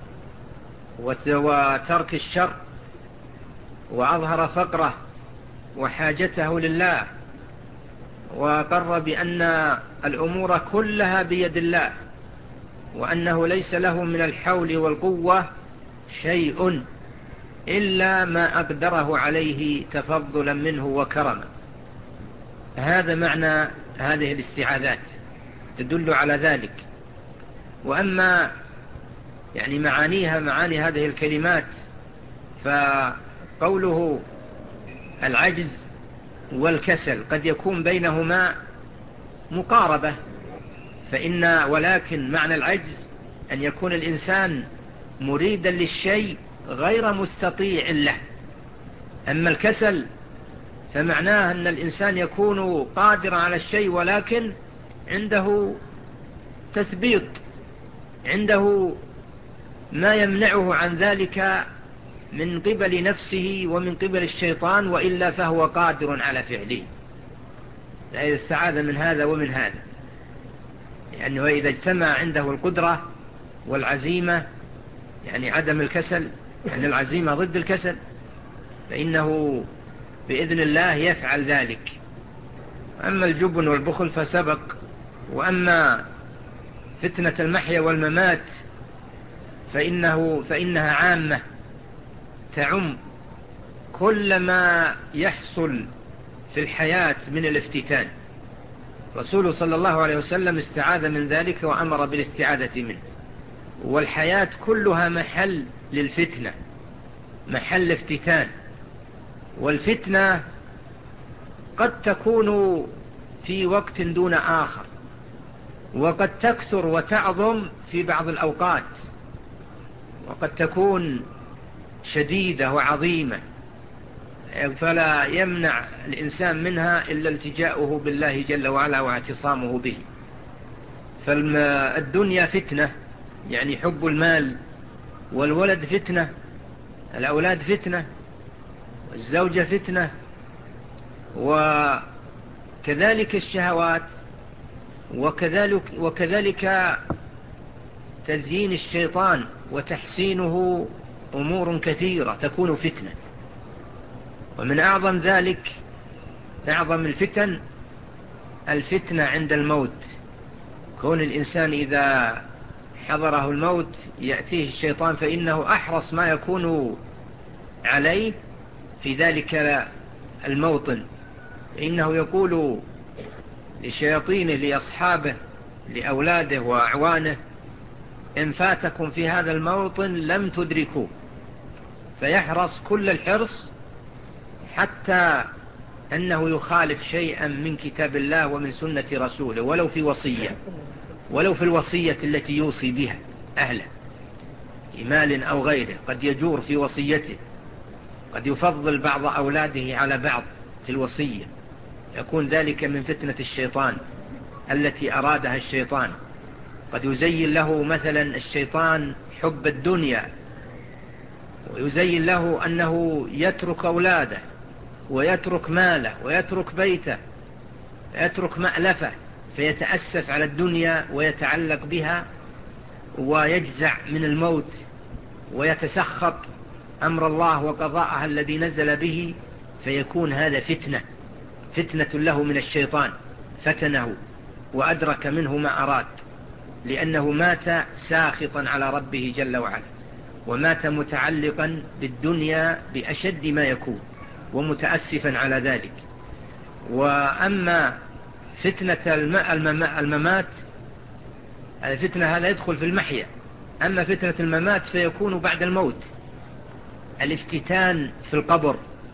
وترك الشر، وأظهر فقره وحاجته لله، وقر بأن الأمور كلها بيد الله، وأنه ليس له من الحول والقوة شيء إلا ما أقدره عليه تفضلا منه وكرما. هذا معنى هذه الاستعاذات، تدل على ذلك. وأما يعني معانيها، معاني هذه الكلمات، فقوله العجز والكسل قد يكون بينهما مقاربة، فإن ولكن معنى العجز أن يكون الإنسان مريدا للشيء غير مستطيع له. أما الكسل فمعناه أن الإنسان يكون قادرا على الشيء ولكن عنده تثبيط، عنده ما يمنعه عن ذلك من قبل نفسه ومن قبل الشيطان، وإلا فهو قادر على فعله. إذا استعاذ من هذا ومن هذا، لأنه يعني إذا اجتمع عنده القدرة والعزيمة، يعني عدم الكسل، يعني العزيمة ضد الكسل، فإنه بإذن الله يفعل ذلك. أما الجبن والبخل فسبق. وأما فتنة المحيا والممات فإنه فإنها عامة، تعم كل ما يحصل في الحياة من الافتتان. رسول صلى الله عليه وسلم استعاذ من ذلك وأمر بالاستعاذة منه. والحياة كلها محل للفتنة، محل افتتان. والفتنة قد تكون في وقت دون آخر، وقد تكثر وتعظم في بعض الأوقات، وقد تكون شديدة وعظيمة، فلا يمنع الإنسان منها إلا التجاؤه بالله جل وعلا واعتصامه به. فالدنيا فتنة، يعني حب المال، والولد فتنة، الأولاد فتنة، والزوجة فتنة، وكذلك الشهوات، وكذلك, وكذلك تزيين الشيطان وتحسينه، أمور كثيرة تكون فتنة. ومن أعظم ذلك، أعظم الفتن الفتنة عند الموت. كون الإنسان إذا حضره الموت يأتيه الشيطان، فإنه أحرص ما يكون عليه في ذلك الموطن، إنه يقول لشياطينه لأصحابه لأولاده وأعوانه: إن فاتكم في هذا الموطن لم تدركوا. فيحرص كل الحرص حتى أنه يخالف شيئا من كتاب الله ومن سنة رسوله، ولو في وصية، ولو في الوصية التي يوصي بها أهله مال أو غيره. قد يجور في وصيته، قد يفضل بعض أولاده على بعض في الوصية، يكون ذلك من فتنة الشيطان. التي أرادها الشيطان. قد يزين له مثلا الشيطان حب الدنيا، ويزين له أنه يترك أولاده ويترك ماله ويترك بيته ويترك مألفه، فيتأسف على الدنيا ويتعلق بها ويجزع من الموت ويتسخط أمر الله وقضاءها الذي نزل به، فيكون هذا فتنة فتنة له من الشيطان، فتنه وأدرك منه ما أراد، لأنه مات ساخطا على ربه جل وعلا، ومات متعلقا بالدنيا بأشد ما يكون ومتأسفا على ذلك. وأما فتنة الممات، الفتنة هذا يدخل في المحيا. أما فتنة الممات فيكون بعد الموت، الافتتان في القبر،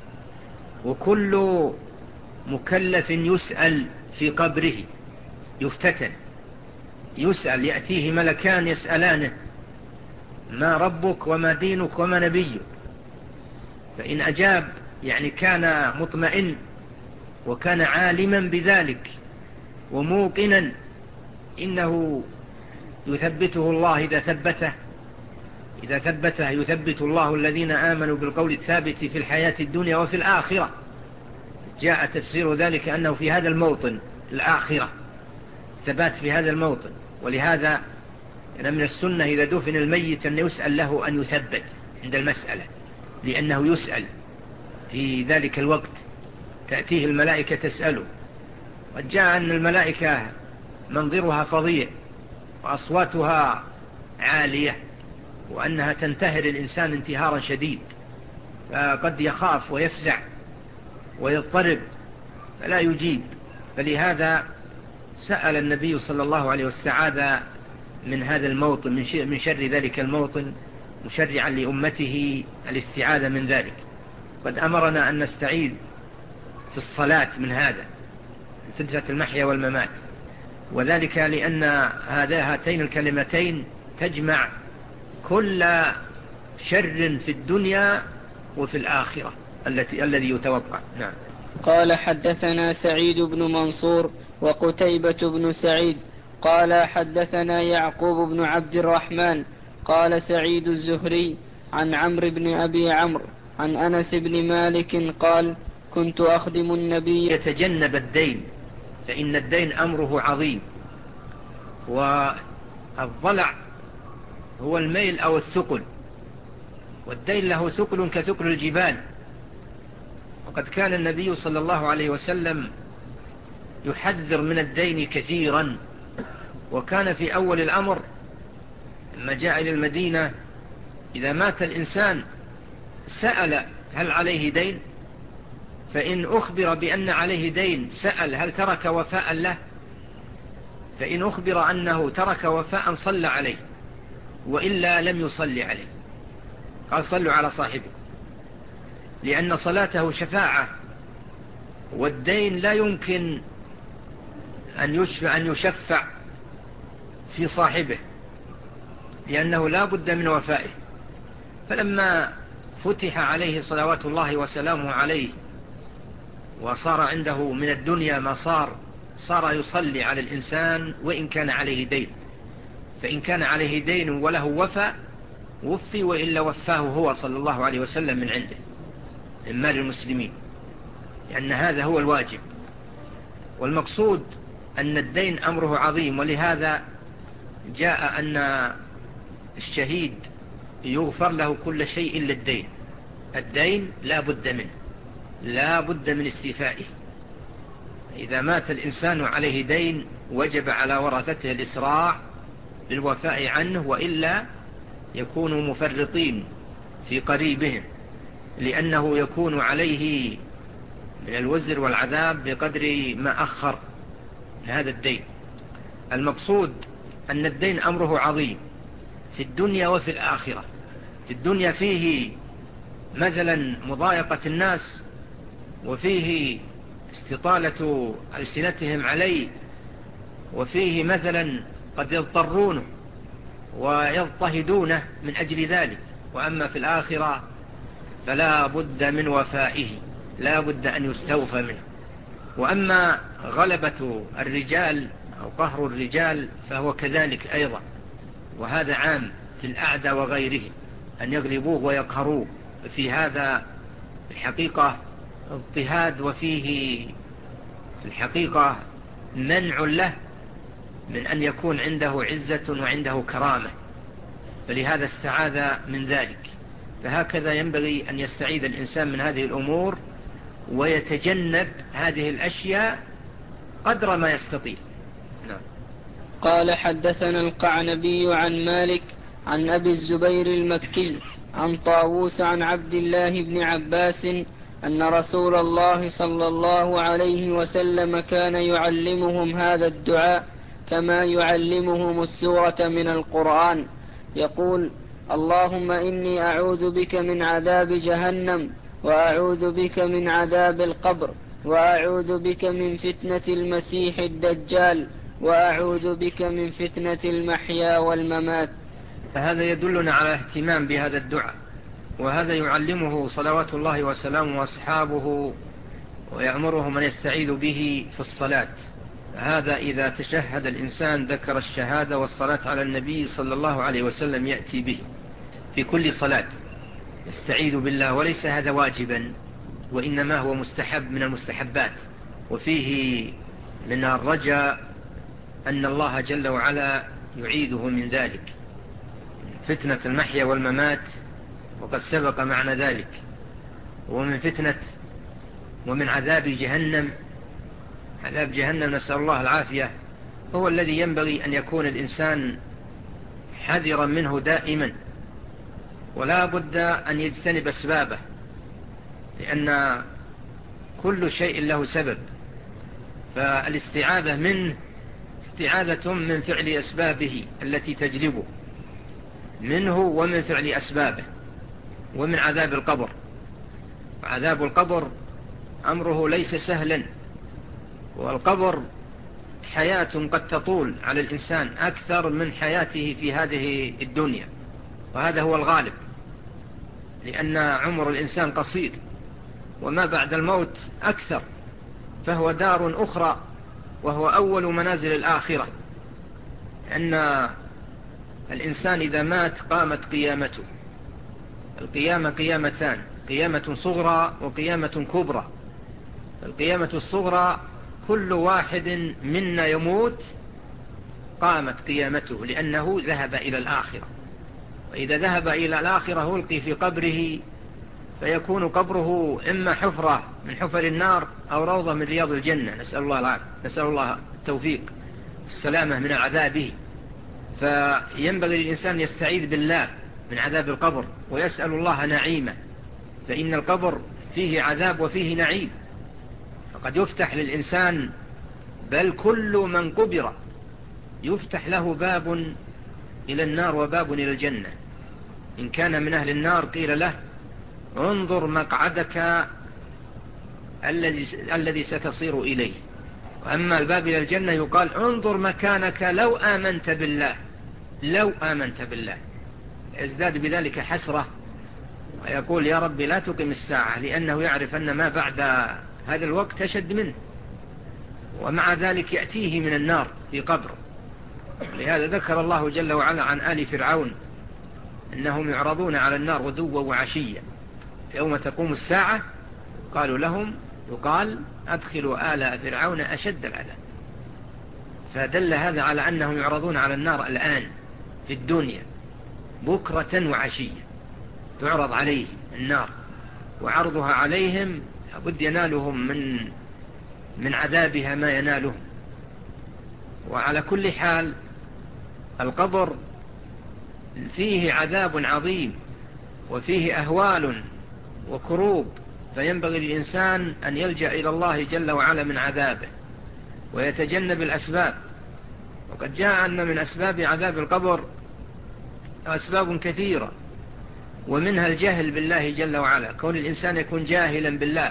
وكل مكلف يسأل في قبره يفتتن، يسأل، يأتيه ملكان يسألانه ما ربك وما دينك وما نبيك، فإن أجاب يعني كان مطمئن وكان عالما بذلك وموقنا إنه يثبته الله إذا ثبته إذا ثبته يثبت الله الذين آمنوا بالقول الثابت في الحياة الدنيا وفي الآخرة. جاء تفسير ذلك أنه في هذا الموطن الآخرة، ثبات في هذا الموطن. ولهذا من السنة إذا دفن الميت أن يسأل له أن يثبت عند المسألة، لأنه يسأل في ذلك الوقت، تأتيه الملائكة تسأله. قد جاء أن الملائكة منظرها فظيع وأصواتها عالية، وأنها تنتهر الإنسان انتهارا شديد، فقد يخاف ويفزع ويضطرب فلا يجيب. فلهذا سأل النبي صلى الله عليه واستعاذ من هذا الموطن، من شر ذلك الموطن، مشرعا لأمته الاستعاذة من ذلك. قد أمرنا أن نستعيذ في الصلاة من هذا، فتنة المحيا والممات، وذلك لأن هاتين الكلمتين تجمع كل شر في الدنيا وفي الآخرة التي الذي يتوقع. نعم. قال حدثنا سعيد بن منصور وقتيبة بن سعيد قال حدثنا يعقوب بن عبد الرحمن قال سعيد الزهري عن عمرو بن أبي عمرو عن أنس بن مالك قال كنت أخدم النبي. يتجنب الدين، فإن الدين أمره عظيم، والضلع هو الميل أو الثقل، والدين له ثقل كثقل الجبال. وقد كان النبي صلى الله عليه وسلم يحذر من الدين كثيرا، وكان في أول الأمر لما جاء إلى المدينة إذا مات الإنسان سأل هل عليه دين، فإن أخبر بأن عليه دين سأل هل ترك وفاء له، فإن أخبر أنه ترك وفاء صلى عليه، وإلا لم يصلي عليه، قال صلوا على صاحبه، لأن صلاته شفاعة، والدين لا يمكن أن يشفع, أن يشفع في صاحبه، لأنه لا بد من وفائه. فلما فتح عليه صلوات الله وسلامه عليه وصار عنده من الدنيا ما صار، صار يصلي على الإنسان وإن كان عليه دين، فإن كان عليه دين وله وفاء وفي، وإلا وفاه هو صلى الله عليه وسلم من عنده من مال المسلمين، لأن هذا هو الواجب. والمقصود أن الدين أمره عظيم، ولهذا جاء أن الشهيد يغفر له كل شيء إلا الدين. الدين لا بد منه، لا بد من استيفائه. إذا مات الإنسان عليه دين وجب على ورثته الإسراع بالوفاء عنه، وإلا يكونوا مفرطين في قريبهم، لأنه يكون عليه من الوزر والعذاب بقدر ما أخر هذا الدين. المقصود أن الدين أمره عظيم في الدنيا وفي الآخرة. في الدنيا فيه مثلا مضايقة الناس، وفيه استطالة ألسنتهم عليه، وفيه مثلا قد يضطرونه ويضطهدونه من أجل ذلك. وأما في الآخرة فلا بد من وفائه، لا بد أن يستوفى منه. وأما غلبة الرجال أو قهر الرجال فهو كذلك أيضا، وهذا عام في الأعداء وغيرهم أن يغلبوه ويقهروه. في هذا الحقيقة اضطهاد، وفيه في الحقيقة منع له من أن يكون عنده عزة وعنده كرامة، فلهذا استعاذ من ذلك. فهكذا ينبغي أن يستعيذ الإنسان من هذه الأمور ويتجنب هذه الأشياء قدر ما يستطيع. نعم. قال حدثنا القعنبي عن مالك عن أبي الزبير المكي عن طاووس عن عبد الله بن عباس أن رسول الله صلى الله عليه وسلم كان يعلمهم هذا الدعاء كما يعلمهم السورة من القرآن، يقول: اللهم إني أعوذ بك من عذاب جهنم، وأعوذ بك من عذاب القبر، وأعوذ بك من فتنة المسيح الدجال، وأعوذ بك من فتنة المحيا والممات. هذا يدلنا على اهتمام بهذا الدعاء، وهذا يعلمه صلوات الله وسلامه وأصحابه، ويأمره من يستعيذ به في الصلاة. هذا إذا تشهد الإنسان ذكر الشهادة والصلاة على النبي صلى الله عليه وسلم يأتي به في كل صلاة، يستعيذ بالله، وليس هذا واجبا، وإنما هو مستحب من المستحبات، وفيه من الرجاء أن الله جل وعلا يعيده من ذلك، فتنة المحيا والممات، وقد سبق معنى ذلك، ومن فتنة ومن عذاب جهنم. عذاب جهنم نسأل الله العافية هو الذي ينبغي أن يكون الإنسان حذرا منه دائما، ولا بد أن يجتنب أسبابه، لأن كل شيء له سبب، فالاستعاذة منه استعاذة من فعل أسبابه التي تجلبه منه، ومن فعل أسبابه، ومن عذاب القبر. وعذاب القبر أمره ليس سهلا، والقبر حياة قد تطول على الإنسان أكثر من حياته في هذه الدنيا، وهذا هو الغالب، لأن عمر الإنسان قصير، وما بعد الموت أكثر، فهو دار أخرى، وهو أول منازل الآخرة، لأن الإنسان إذا مات قامت قيامته. القيامة قيامتان: قيامة صغرى وقيامة كبرى. القيامة الصغرى كل واحد منا يموت قامت قيامته، لأنه ذهب إلى الآخرة، وإذا ذهب إلى الآخرة ألقي في قبره، فيكون قبره إما حفرة من حفر النار أو روضة من رياض الجنة، نسأل الله العافية، نسأل الله التوفيق السلامة من عذابه. فينبغي للإنسان يستعيذ بالله من عذاب القبر، ويسأل الله نعيمه، فإن القبر فيه عذاب وفيه نعيم، فقد يفتح للإنسان، بل كل من قبر يفتح له باب إلى النار وباب إلى الجنة. إن كان من أهل النار قيل له: انظر مقعدك الذي الذي ستصير إليه. وأما الباب إلى الجنة يقال: انظر مكانك لو آمنت بالله، لو آمنت بالله، ازداد بذلك حسرة، ويقول: يا رب لا تقم الساعة، لأنه يعرف أن ما بعد هذا الوقت أشد منه، ومع ذلك يأتيه من النار في قبره. لهذا ذكر الله جل وعلا عن آل فرعون أنهم يعرضون على النار غدوا وعشيا، يوم تقوم الساعة قالوا لهم يقال: أدخلوا آل فرعون أشد العذاب. فدل هذا على أنهم يعرضون على النار الآن في الدنيا بكرة وعشية، تعرض عليه النار، وعرضها عليهم لابد ينالهم من من عذابها ما ينالهم. وعلى كل حال القبر فيه عذاب عظيم، وفيه أهوال وكروب، فينبغي للإنسان أن يلجأ إلى الله جل وعلا من عذابه، ويتجنب الأسباب. وقد جاء أن من أسباب عذاب القبر أسباب كثيرة، ومنها الجهل بالله جل وعلا، كون الإنسان يكون جاهلا بالله،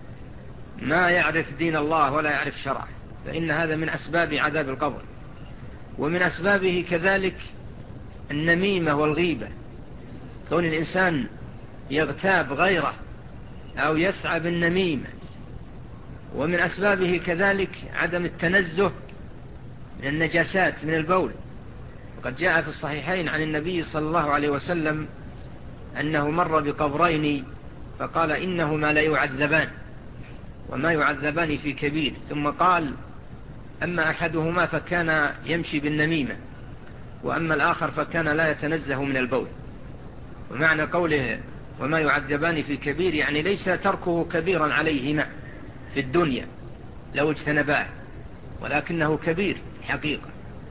ما يعرف دين الله ولا يعرف شرعه، فإن هذا من أسباب عذاب القبر. ومن أسبابه كذلك النميمة والغيبة، كون الإنسان يغتاب غيره أو يسعى بالنميمة. ومن أسبابه كذلك عدم التنزه من النجاسات من البول. وقد جاء في الصحيحين عن النبي صلى الله عليه وسلم أنه مر بقبرين فقال إنهما لا يعذبان وما يعذبان في كبير، ثم قال أما أحدهما فكان يمشي بالنميمة وأما الآخر فكان لا يتنزه من البول. ومعنى قوله وما يعذبان في كبير يعني ليس تركه كبيرا عليهما في الدنيا لو اجتنباه، ولكنه كبير حقيقة.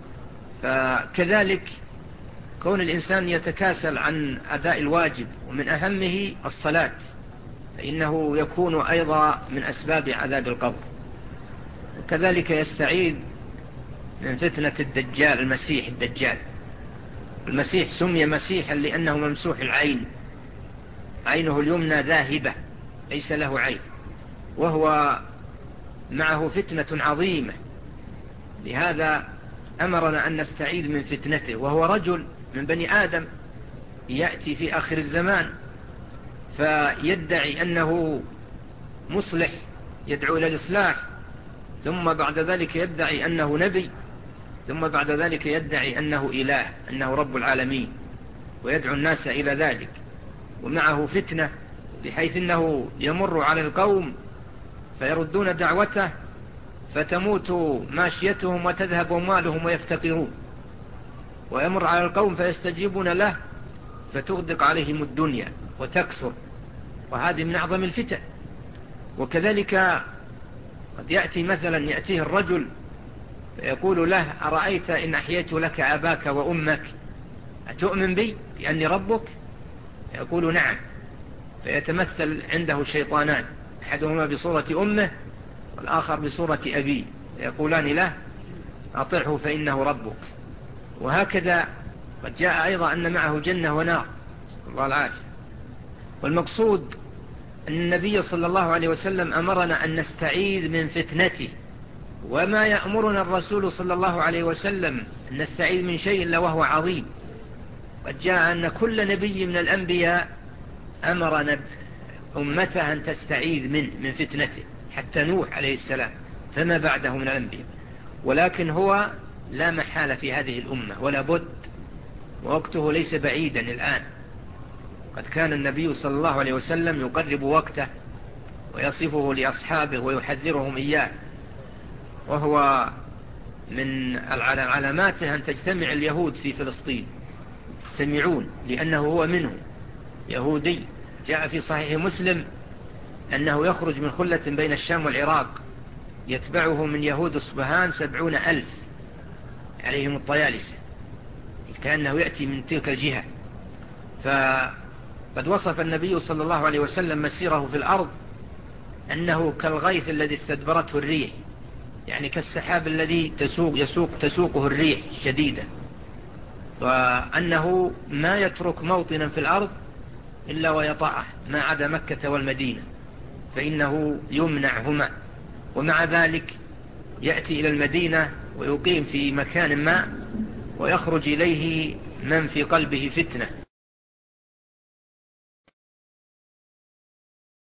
فكذلك كون الإنسان يتكاسل عن أداء الواجب ومن أهمه الصلاة فإنه يكون أيضا من أسباب عذاب القبر. وكذلك يستعيذ من فتنة الدجال المسيح الدجال. المسيح سمي مسيحا لأنه ممسوح العين، عينه اليمنى ذاهبة ليس له عين، وهو معه فتنة عظيمة، لهذا أمرنا أن نستعيذ من فتنته. وهو رجل من بني آدم يأتي في آخر الزمان فيدعي أنه مصلح يدعو إلى الإصلاح، ثم بعد ذلك يدعي أنه نبي، ثم بعد ذلك يدعي أنه إله أنه رب العالمين ويدعو الناس إلى ذلك. ومعه فتنة بحيث أنه يمر على القوم فيردون دعوته فتموت ماشيتهم وتذهب أموالهم ويفتقرون، ويمر على القوم فيستجيبون له فتغدق عليهم الدنيا وتكثر، وهذه من أعظم الفتن. وكذلك قد يأتي مثلا يأتيه الرجل فيقول له أرأيت إن أحييت لك أباك وأمك أتؤمن بي لأني ربك؟ يقول نعم، فيتمثل عنده شيطانان أحدهما بصورة أمه والآخر بصورة أبيه، يقولان له أطعه فإنه ربك. وهكذا قد جاء أيضا أن معه جنة ونار، الله العافية. والمقصود أن النبي صلى الله عليه وسلم أمرنا أن نستعيذ من فتنته، وما يأمرنا الرسول صلى الله عليه وسلم أن نستعيذ من شيء إلا وهو عظيم. قد جاء أن كل نبي من الأنبياء أمر أمته أن تستعيذ من من فتنته، حتى نوح عليه السلام فما بعده من الأنبياء. ولكن هو لا محالة في هذه الأمة ولا بد، ووقته ليس بعيدا الآن. قد كان النبي صلى الله عليه وسلم يقرب وقته ويصفه لأصحابه ويحذرهم إياه، وهو من علاماته أن تجتمع اليهود في فلسطين، يجتمعون لأنه هو منهم يهودي. جاء في صحيح مسلم أنه يخرج من خلة بين الشام والعراق يتبعه من يهود أصبهان سبعون ألف عليهم الطيالسة، كأنه يأتي من تلك الجهة. فقد وصف النبي صلى الله عليه وسلم مسيره في الأرض أنه كالغيث الذي استدبرته الريح، يعني كالسحاب الذي تسوق يسوق تسوقه الريح الشديدة، وأنه ما يترك موطنا في الأرض إلا ويطأه ما عدا مكة والمدينة فإنه يمنعهما. ومع ذلك يأتي إلى المدينة ويقيم في مكان ما ويخرج إليه من في قلبه فتنة